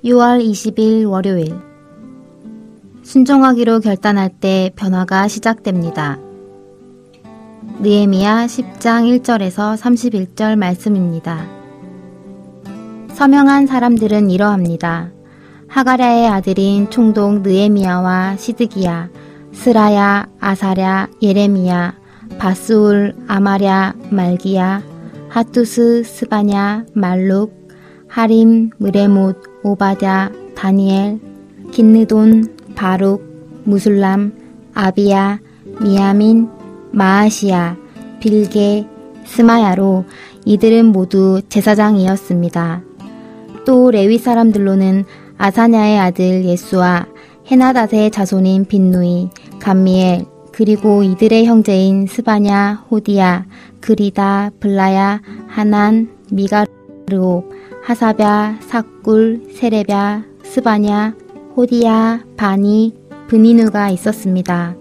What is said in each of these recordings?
6월 20일 월요일. 순종하기로 결단할 때 변화가 시작됩니다. 느헤미야 10장 1절에서 31절 말씀입니다. 서명한 사람들은 이러합니다. 하가랴의 아들인 총독 느헤미야와 시드기야, 스라야, 아사랴, 예레미야, 바스울, 아마랴, 말기야, 하투스, 스바냐, 말룩, 하림, 느레못, 오바댜, 다니엘, 긴느돈, 바룩, 무술람, 아비야, 미야민, 마아시야, 빌게, 스마야로 이들은 모두 제사장이었습니다. 또 레위 사람들로는 아사냐의 아들 예수와 헤나닷의 자손인 빈누이, 감미엘, 그리고 이들의 형제인 스바냐, 호디야, 그리다, 블라야, 하난, 미가르옵, 하사랴, 삭굴, 세레랴, 스바냐, 호디야, 바니, 브니누가 있었습니다.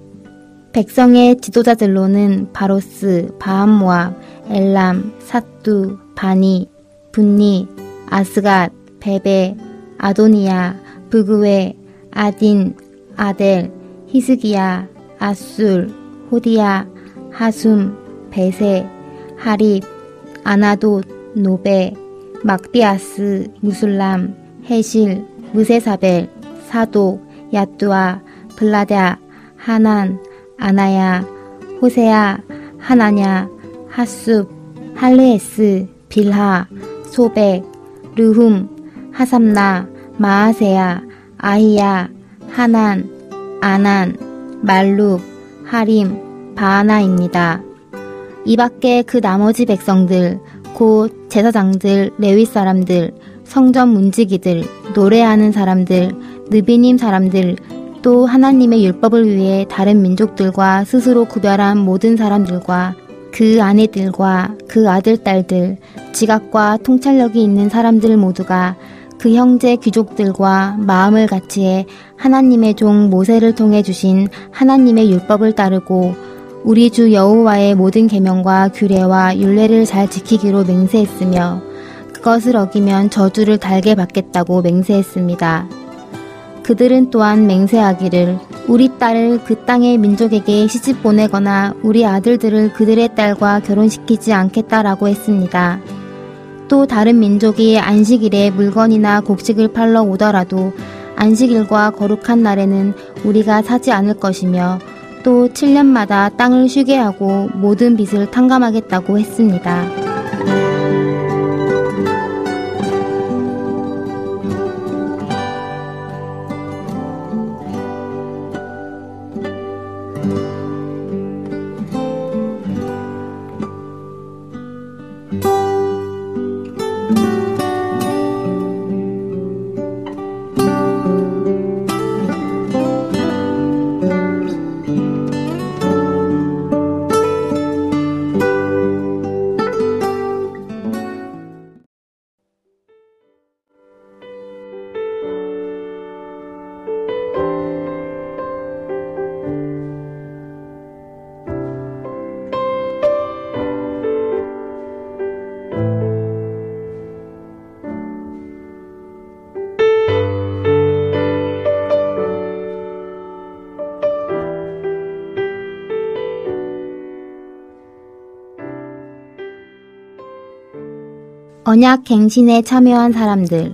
백성의 지도자들로는 바로스, 바함모압, 엘람, 사뚜, 바니, 분니, 아스갓, 베베, 아도니야, 브그웨, 아딘, 아델, 히스기야, 아술, 호디야, 하숨, 베세, 하립, 아나돗, 노베, 막디아스, 무술람, 헤실, 무세사벨, 사독, 야뚜아, 블라랴, 하난, 아나야, 호세야, 하나냐, 하숲, 할레에스, 빌하, 소백, 르훔, 하삼나, 마아세야, 아히야, 하난, 아난, 말룩, 하림, 바하나입니다. 이 밖에 그 나머지 백성들, 곧 제사장들, 레위 사람들, 성전 문지기들, 노래하는 사람들, 느비님 사람들, 또 하나님의 율법을 위해 다른 민족들과 스스로 구별한 모든 사람들과 그 아내들과 그 아들, 딸들, 지각과 통찰력이 있는 사람들 모두가 그 형제 귀족들과 마음을 같이해 하나님의 종 모세를 통해 주신 하나님의 율법을 따르고 우리 주 여호와의 모든 계명과 규례와 율례를 잘 지키기로 맹세했으며 그것을 어기면 저주를 달게 받겠다고 맹세했습니다. 그들은 또한 맹세하기를 우리 딸을 그 땅의 민족에게 시집 보내거나 우리 아들들을 그들의 딸과 결혼시키지 않겠다라고 했습니다. 또 다른 민족이 안식일에 물건이나 곡식을 팔러 오더라도 안식일과 거룩한 날에는 우리가 사지 않을 것이며 또 7년마다 땅을 쉬게 하고 모든 빚을 탕감하겠다고 했습니다. 언약 갱신에 참여한 사람들.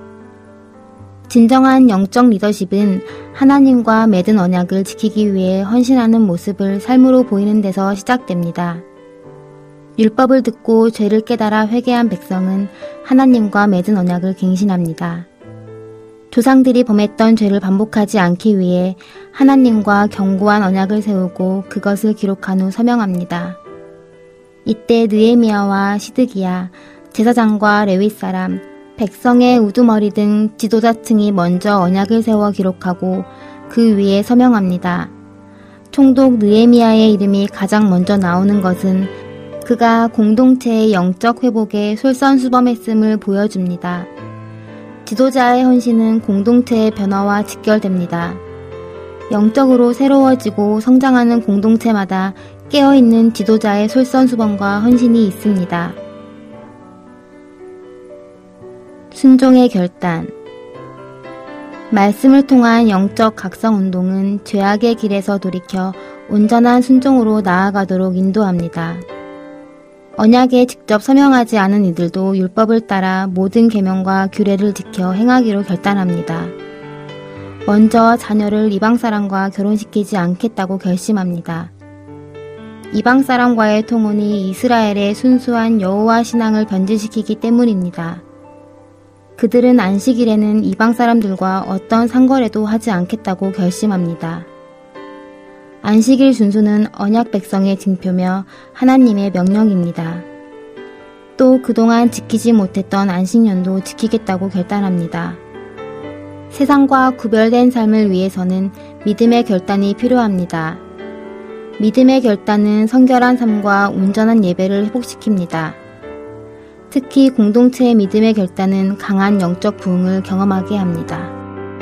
진정한 영적 리더십은 하나님과 맺은 언약을 지키기 위해 헌신하는 모습을 삶으로 보이는 데서 시작됩니다. 율법을 듣고 죄를 깨달아 회개한 백성은 하나님과 맺은 언약을 갱신합니다. 조상들이 범했던 죄를 반복하지 않기 위해 하나님과 견고한 언약을 세우고 그것을 기록한 후 서명합니다. 이때 느헤미야와 시드기야, 제사장과 레위 사람, 백성의 우두머리 등 지도자층이 먼저 언약을 세워 기록하고 그 위에 서명합니다. 총독 느헤미야의 이름이 가장 먼저 나오는 것은 그가 공동체의 영적 회복에 솔선수범했음을 보여줍니다. 지도자의 헌신은 공동체의 변화와 직결됩니다. 영적으로 새로워지고 성장하는 공동체마다 깨어있는 지도자의 솔선수범과 헌신이 있습니다. 순종의 결단. 말씀을 통한 영적 각성 운동은 죄악의 길에서 돌이켜 온전한 순종으로 나아가도록 인도합니다. 언약에 직접 서명하지 않은 이들도 율법을 따라 모든 계명과 규례를 지켜 행하기로 결단합니다. 먼저 자녀를 이방 사람과 결혼시키지 않겠다고 결심합니다. 이방 사람과의 통혼이 이스라엘의 순수한 여호와 신앙을 변질시키기 때문입니다. 그들은 안식일에는 이방 사람들과 어떤 상거래도 하지 않겠다고 결심합니다. 안식일 준수는 언약 백성의 징표며 하나님의 명령입니다. 또 그동안 지키지 못했던 안식년도 지키겠다고 결단합니다. 세상과 구별된 삶을 위해서는 믿음의 결단이 필요합니다. 믿음의 결단은 성결한 삶과 온전한 예배를 회복시킵니다. 특히 공동체의 믿음의 결단은 강한 영적 부흥을 경험하게 합니다.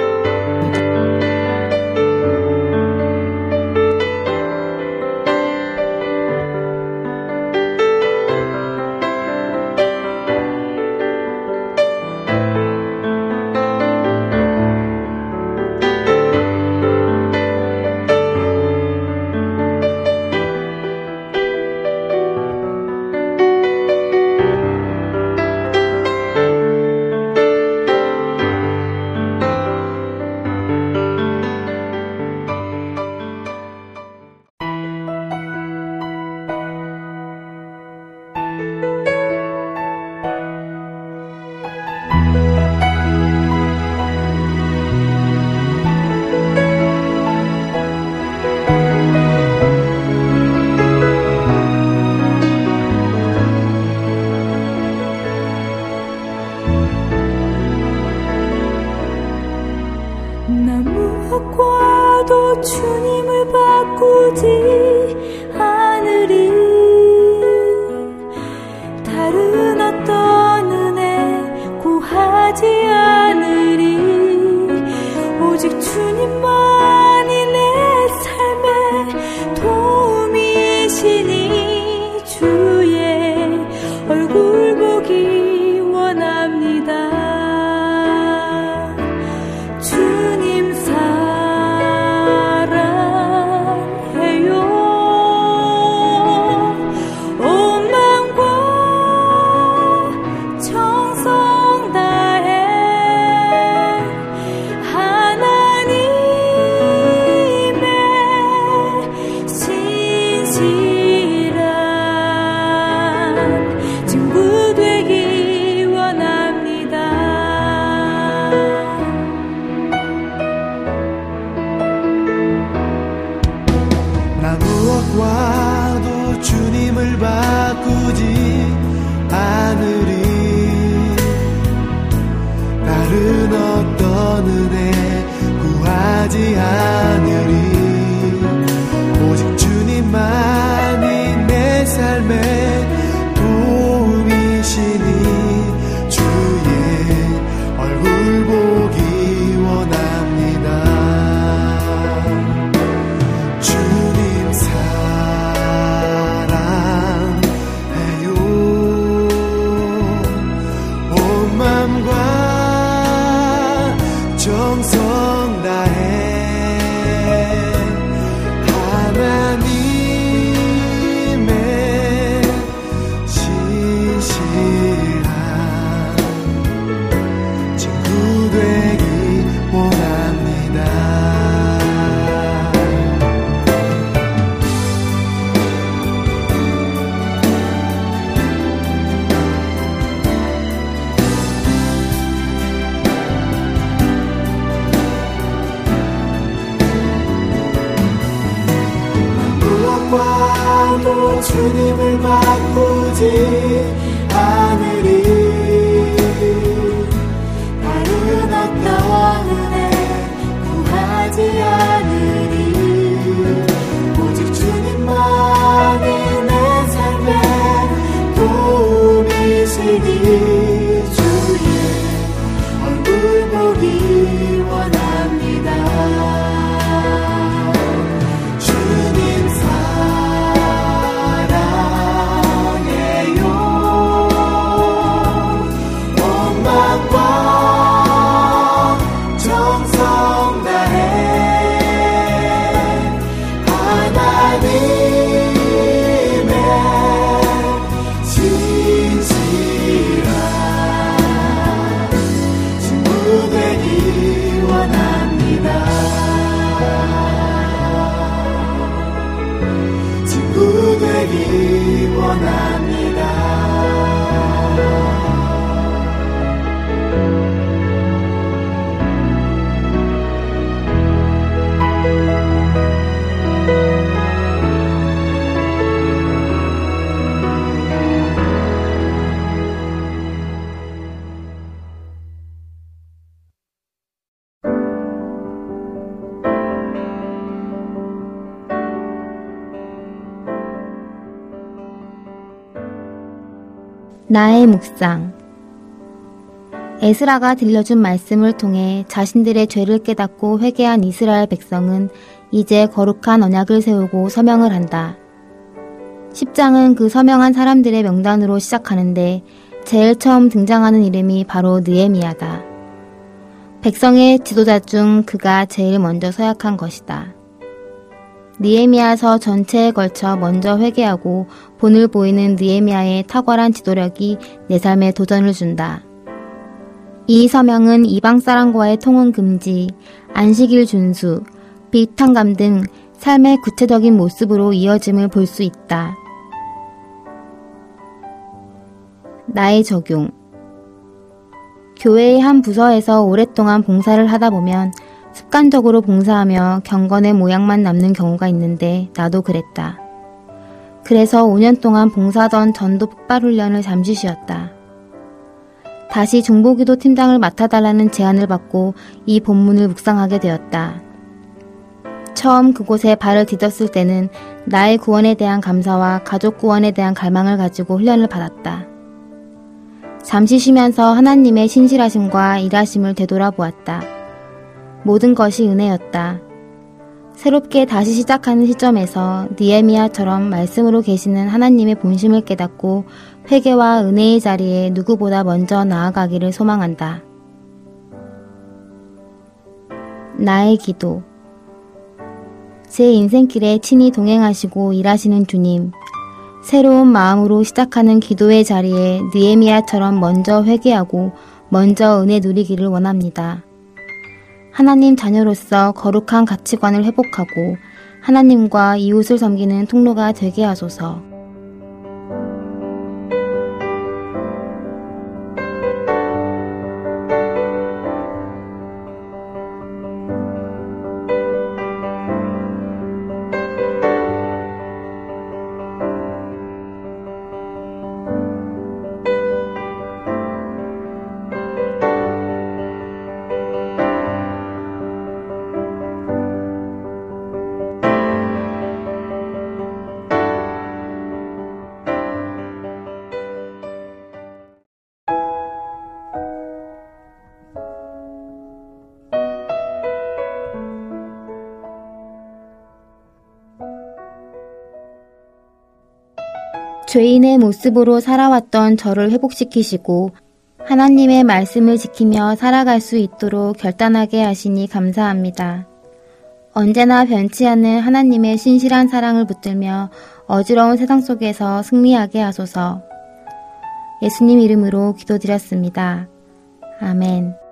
주님을 바꾸지 않으리. 다른 어떤 은혜 구하지 않으리. 오직 주님만이 내 삶의 도움이시니 주의 얼굴 보기 원합니다. 주님 사랑해요. 나의 묵상. 에스라가 들려준 말씀을 통해 자신들의 죄를 깨닫고 회개한 이스라엘 백성은 이제 거룩한 언약을 세우고 서명을 한다. 10장은 그 서명한 사람들의 명단으로 시작하는데 제일 처음 등장하는 이름이 바로 느헤미야다. 백성의 지도자 중 그가 제일 먼저 서약한 것이다. 느헤미야서 전체에 걸쳐 먼저 회개하고 본을 보이는 느헤미야의 탁월한 지도력이 내 삶에 도전을 준다. 이 서명은 이방 사람과의 통혼 금지, 안식일 준수, 비탄감 등 삶의 구체적인 모습으로 이어짐을 볼 수 있다. 나의 적용. 교회의 한 부서에서 오랫동안 봉사를 하다 보면 습관적으로 봉사하며 경건의 모양만 남는 경우가 있는데 나도 그랬다. 그래서 5년 동안 봉사하던 전도 폭발훈련을 잠시 쉬었다. 다시 중보기도 팀장을 맡아달라는 제안을 받고 이 본문을 묵상하게 되었다. 처음 그곳에 발을 디뎠을 때는 나의 구원에 대한 감사와 가족 구원에 대한 갈망을 가지고 훈련을 받았다. 잠시 쉬면서 하나님의 신실하심과 일하심을 되돌아보았다. 모든 것이 은혜였다. 새롭게 다시 시작하는 시점에서 느헤미야처럼 말씀으로 계시는 하나님의 본심을 깨닫고 회개와 은혜의 자리에 누구보다 먼저 나아가기를 소망한다. 나의 기도. 제 인생길에 친히 동행하시고 일하시는 주님, 새로운 마음으로 시작하는 기도의 자리에 느헤미야처럼 먼저 회개하고 먼저 은혜 누리기를 원합니다. 하나님 자녀로서 거룩한 가치관을 회복하고 하나님과 이웃을 섬기는 통로가 되게 하소서. 죄인의 모습으로 살아왔던 저를 회복시키시고 하나님의 말씀을 지키며 살아갈 수 있도록 결단하게 하시니 감사합니다. 언제나 변치 않는 하나님의 신실한 사랑을 붙들며 어지러운 세상 속에서 승리하게 하소서. 예수님 이름으로 기도드렸습니다. 아멘.